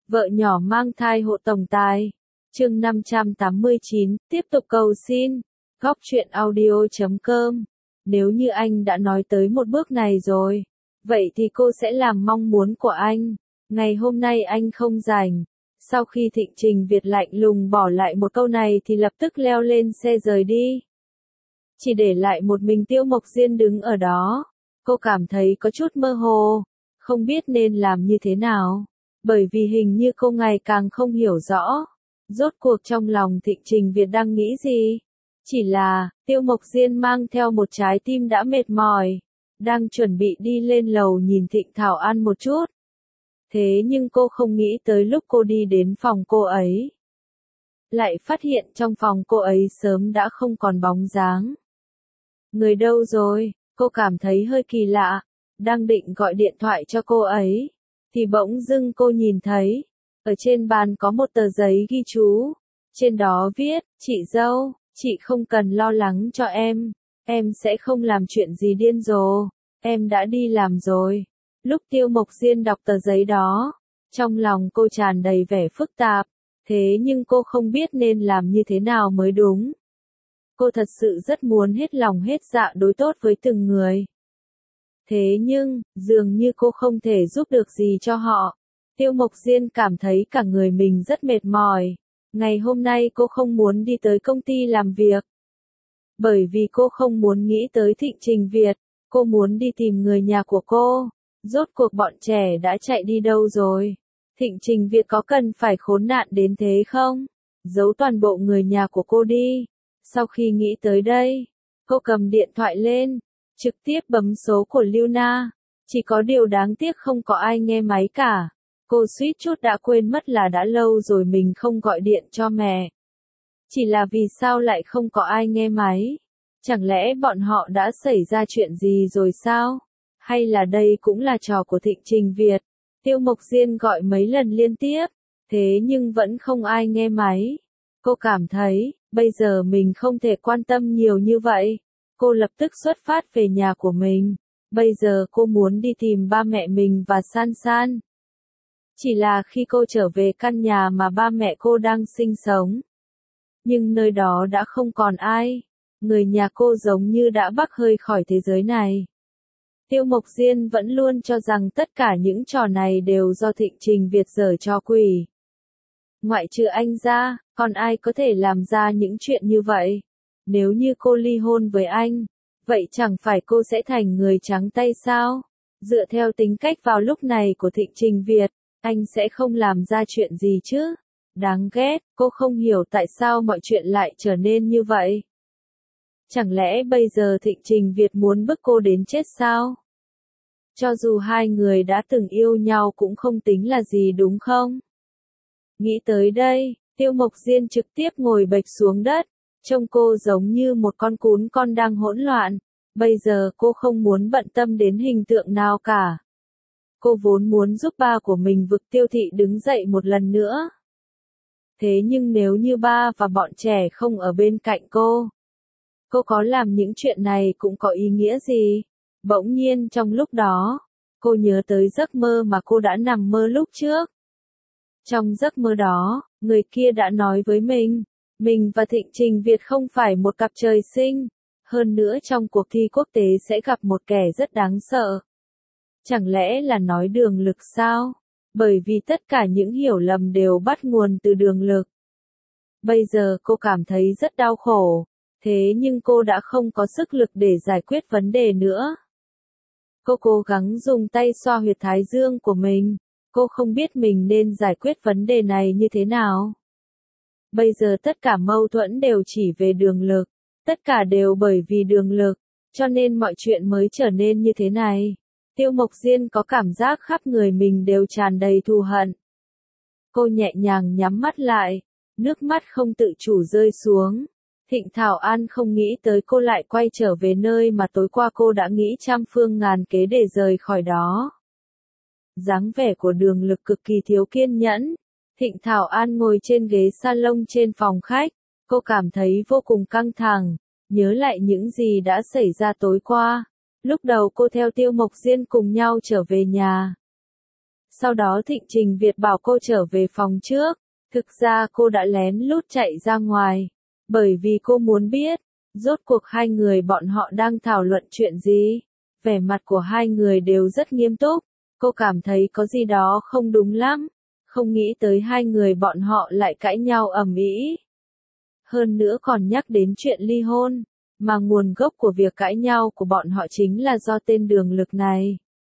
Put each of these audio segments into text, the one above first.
Vợ nhỏ mang thai hộ tổng tài. Chương 589, tiếp tục cầu xin. Góc truyện audio.com. Nếu như anh đã nói tới một bước này rồi, vậy thì cô sẽ làm mong muốn của anh. Ngày hôm nay anh không rảnh. Sau khi Thịnh Trình Việt lạnh lùng bỏ lại một câu này thì lập tức leo lên xe rời đi. Chỉ để lại một mình Tiêu Mộc Diên đứng ở đó. Cô cảm thấy có chút mơ hồ, không biết nên làm như thế nào. Bởi vì hình như cô ngày càng không hiểu rõ. Rốt cuộc trong lòng Thịnh Trình Việt đang nghĩ gì? Chỉ là, Tiêu Mộc Diên mang theo một trái tim đã mệt mỏi. Đang chuẩn bị đi lên lầu nhìn Thịnh Thảo An một chút. Thế nhưng cô không nghĩ tới lúc cô đi đến phòng cô ấy. Lại phát hiện trong phòng cô ấy sớm đã không còn bóng dáng. Người đâu rồi? Cô cảm thấy hơi kỳ lạ. Đang định gọi điện thoại cho cô ấy. Thì bỗng dưng cô nhìn thấy. Ở trên bàn có một tờ giấy ghi chú. Trên đó viết, chị dâu, chị không cần lo lắng cho em. Em sẽ không làm chuyện gì điên rồ. Em đã đi làm rồi. Lúc Tiêu Mộc Diên đọc tờ giấy đó, trong lòng cô tràn đầy vẻ phức tạp. Thế nhưng cô không biết nên làm như thế nào mới đúng. Cô thật sự rất muốn hết lòng hết dạ đối tốt với từng người. Thế nhưng, dường như cô không thể giúp được gì cho họ. Tiêu Mộc Diên cảm thấy cả người mình rất mệt mỏi. Ngày hôm nay cô không muốn đi tới công ty làm việc. Bởi vì cô không muốn nghĩ tới Thịnh Trình Việt. Cô muốn đi tìm người nhà của cô. Rốt cuộc bọn trẻ đã chạy đi đâu rồi? Thịnh Trình Việt có cần phải khốn nạn đến thế không? Giấu toàn bộ người nhà của cô đi. Sau khi nghĩ tới đây, cô cầm điện thoại lên, trực tiếp bấm số của Lưu Na. Chỉ có điều đáng tiếc không có ai nghe máy cả. Cô suýt chút đã quên mất là đã lâu rồi mình không gọi điện cho mẹ. Chỉ là vì sao lại không có ai nghe máy? Chẳng lẽ bọn họ đã xảy ra chuyện gì rồi sao? Hay là đây cũng là trò của Thịnh Trình Việt? Tiêu Mộc Diên gọi mấy lần liên tiếp, thế nhưng vẫn không ai nghe máy. Cô cảm thấy, bây giờ mình không thể quan tâm nhiều như vậy. Cô lập tức xuất phát về nhà của mình. Bây giờ cô muốn đi tìm ba mẹ mình và San San. Chỉ là khi cô trở về căn nhà mà ba mẹ cô đang sinh sống. Nhưng nơi đó đã không còn ai. Người nhà cô giống như đã bắc hơi khỏi thế giới này. Tiêu Mộc Diên vẫn luôn cho rằng tất cả những trò này đều do Thịnh Trình Việt giở trò quỷ. Ngoại trừ anh ra, còn ai có thể làm ra những chuyện như vậy? Nếu như cô ly hôn với anh, vậy chẳng phải cô sẽ thành người trắng tay sao? Dựa theo tính cách vào lúc này của Thịnh Trình Việt, anh sẽ không làm ra chuyện gì chứ? Đáng ghét, cô không hiểu tại sao mọi chuyện lại trở nên như vậy. Chẳng lẽ bây giờ Thịnh Trình Việt muốn bức cô đến chết sao? Cho dù hai người đã từng yêu nhau cũng không tính là gì đúng không? Nghĩ tới đây, Tiêu Mộc Diên trực tiếp ngồi bệt xuống đất. Trông cô giống như một con cún con đang hỗn loạn. Bây giờ cô không muốn bận tâm đến hình tượng nào cả. Cô vốn muốn giúp ba của mình vực Tiêu Thị đứng dậy một lần nữa. Thế nhưng nếu như ba và bọn trẻ không ở bên cạnh cô có làm những chuyện này cũng có ý nghĩa gì? Bỗng nhiên trong lúc đó, cô nhớ tới giấc mơ mà cô đã nằm mơ lúc trước. Trong giấc mơ đó, người kia đã nói với mình và Thịnh Trình Việt không phải một cặp trời sinh. Hơn nữa trong cuộc thi quốc tế sẽ gặp một kẻ rất đáng sợ. Chẳng lẽ là nói Đường Lực sao? Bởi vì tất cả những hiểu lầm đều bắt nguồn từ Đường Lực. Bây giờ cô cảm thấy rất đau khổ. Thế nhưng cô đã không có sức lực để giải quyết vấn đề nữa. Cô cố gắng dùng tay xoa huyệt thái dương của mình. Cô không biết mình nên giải quyết vấn đề này như thế nào. Bây giờ tất cả mâu thuẫn đều chỉ về Đường Lực. Tất cả đều bởi vì Đường Lực. Cho nên mọi chuyện mới trở nên như thế này. Tiêu Mộc Diên có cảm giác khắp người mình đều tràn đầy thù hận. Cô nhẹ nhàng nhắm mắt lại. Nước mắt không tự chủ rơi xuống. Thịnh Thảo An không nghĩ tới cô lại quay trở về nơi mà tối qua cô đã nghĩ trăm phương ngàn kế để rời khỏi đó. Dáng vẻ của Đường Lực cực kỳ thiếu kiên nhẫn. Thịnh Thảo An ngồi trên ghế salon trên phòng khách. Cô cảm thấy vô cùng căng thẳng. Nhớ lại những gì đã xảy ra tối qua. Lúc đầu cô theo Tiêu Mộc Diên cùng nhau trở về nhà. Sau đó Thịnh Trình Việt bảo cô trở về phòng trước. Thực ra cô đã lén lút chạy ra ngoài. Bởi vì cô muốn biết, rốt cuộc hai người bọn họ đang thảo luận chuyện gì. Vẻ mặt của hai người đều rất nghiêm túc. Cô cảm thấy có gì đó không đúng lắm. Không nghĩ tới hai người bọn họ lại cãi nhau ầm ĩ. Hơn nữa còn nhắc đến chuyện ly hôn. Mà nguồn gốc của việc cãi nhau của bọn họ chính là do tên Đường Lực này.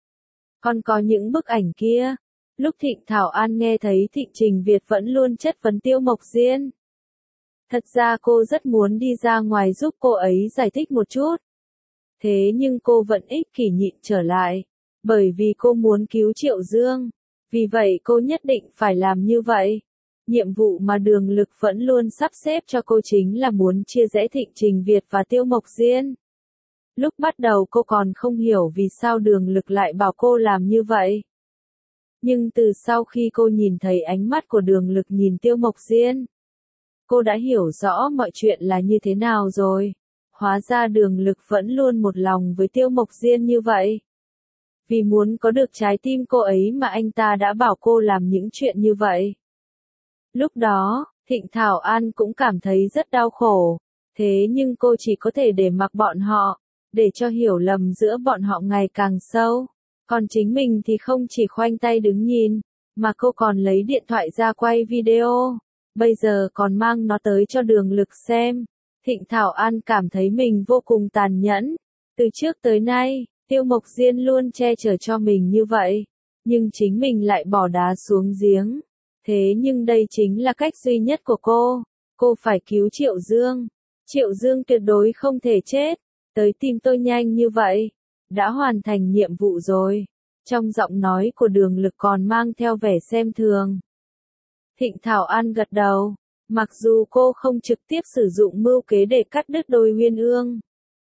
Còn có những bức ảnh kia. Lúc Thịnh Thảo An nghe thấy Thịnh Trình Việt vẫn luôn chất vấn Tiêu Mộc Diên. Thật ra cô rất muốn đi ra ngoài giúp cô ấy giải thích một chút. Thế nhưng cô vẫn ích kỷ nhịn trở lại. Bởi vì cô muốn cứu Triệu Dương. Vì vậy cô nhất định phải làm như vậy. Nhiệm vụ mà Đường Lực vẫn luôn sắp xếp cho cô chính là muốn chia rẽ Thịnh Trình Việt và Tiêu Mộc Diên. Lúc bắt đầu cô còn không hiểu vì sao Đường Lực lại bảo cô làm như vậy. Nhưng từ sau khi cô nhìn thấy ánh mắt của Đường Lực nhìn Tiêu Mộc Diên, cô đã hiểu rõ mọi chuyện là như thế nào rồi. Hóa ra Đường Lực vẫn luôn một lòng với Tiêu Mộc Diên như vậy. Vì muốn có được trái tim cô ấy mà anh ta đã bảo cô làm những chuyện như vậy. Lúc đó, Thịnh Thảo An cũng cảm thấy rất đau khổ. Thế nhưng cô chỉ có thể để mặc bọn họ, để cho hiểu lầm giữa bọn họ ngày càng sâu. Còn chính mình thì không chỉ khoanh tay đứng nhìn, mà cô còn lấy điện thoại ra quay video. Bây giờ còn mang nó tới cho Đường Lực xem. Thịnh Thảo An cảm thấy mình vô cùng tàn nhẫn. Từ trước tới nay, Tiêu Mộc Diên luôn che chở cho mình như vậy. Nhưng chính mình lại bỏ đá xuống giếng. Thế nhưng đây chính là cách duy nhất của cô. Cô phải cứu Triệu Dương. Triệu Dương tuyệt đối không thể chết. Tới tìm tôi nhanh như vậy. Đã hoàn thành nhiệm vụ rồi. Trong giọng nói của Đường Lực còn mang theo vẻ xem thường. Thịnh Thảo An gật đầu. Mặc dù cô không trực tiếp sử dụng mưu kế để cắt đứt đôi Uyên Ương.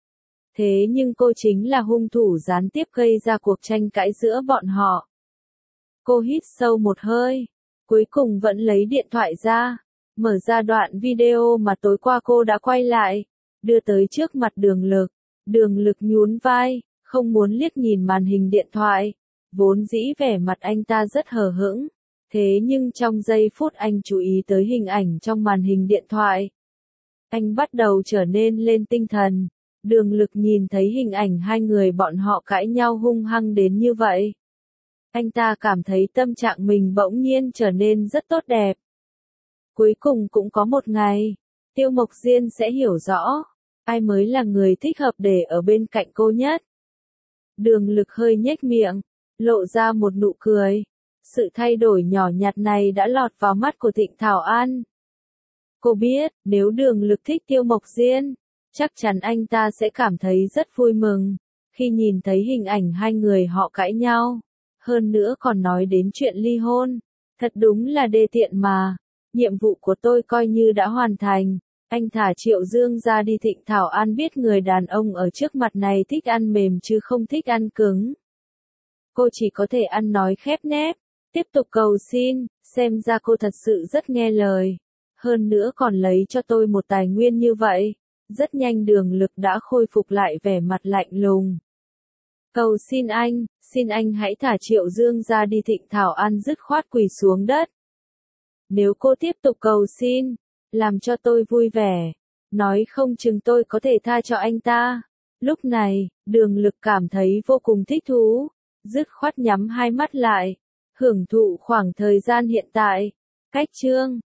Thế nhưng cô chính là hung thủ gián tiếp gây ra cuộc tranh cãi giữa bọn họ. Cô hít sâu một hơi. Cuối cùng vẫn lấy điện thoại ra. Mở ra đoạn video mà tối qua cô đã quay lại. Đưa tới trước mặt Đường Lực. Đường Lực nhún vai. Không muốn liếc nhìn màn hình điện thoại. Vốn dĩ vẻ mặt anh ta rất hờ hững. Thế nhưng trong giây phút anh chú ý tới hình ảnh trong màn hình điện thoại. Anh bắt đầu trở nên lên tinh thần. Đường Lực nhìn thấy hình ảnh hai người bọn họ cãi nhau hung hăng đến như vậy. Anh ta cảm thấy tâm trạng mình bỗng nhiên trở nên rất tốt đẹp. Cuối cùng cũng có một ngày, Tiêu Mộc Diên sẽ hiểu rõ, ai mới là người thích hợp để ở bên cạnh cô nhất. Đường Lực hơi nhếch miệng, lộ ra một nụ cười. Sự thay đổi nhỏ nhặt này đã lọt vào mắt của Thịnh Thảo An. Cô biết, nếu Đường Lực thích Tiêu Mộc Diên, chắc chắn anh ta sẽ cảm thấy rất vui mừng, khi nhìn thấy hình ảnh hai người họ cãi nhau. Hơn nữa còn nói đến chuyện ly hôn. Thật đúng là đê tiện mà. Nhiệm vụ của tôi coi như đã hoàn thành. Anh thả Triệu Dương ra đi. Thịnh Thảo An biết người đàn ông ở trước mặt này thích ăn mềm chứ không thích ăn cứng. Cô chỉ có thể ăn nói khép nép. Tiếp tục cầu xin, xem ra cô thật sự rất nghe lời. Hơn nữa còn lấy cho tôi một tài nguyên như vậy. Rất nhanh Đường Lực đã khôi phục lại vẻ mặt lạnh lùng. Cầu xin anh hãy thả Triệu Dương ra đi. Thịnh Thảo An dứt khoát quỳ xuống đất. Nếu cô tiếp tục cầu xin, làm cho tôi vui vẻ, nói không chừng tôi có thể tha cho anh ta. Lúc này, Đường Lực cảm thấy vô cùng thích thú, dứt khoát nhắm hai mắt lại, hưởng thụ khoảng thời gian hiện tại. Cách chương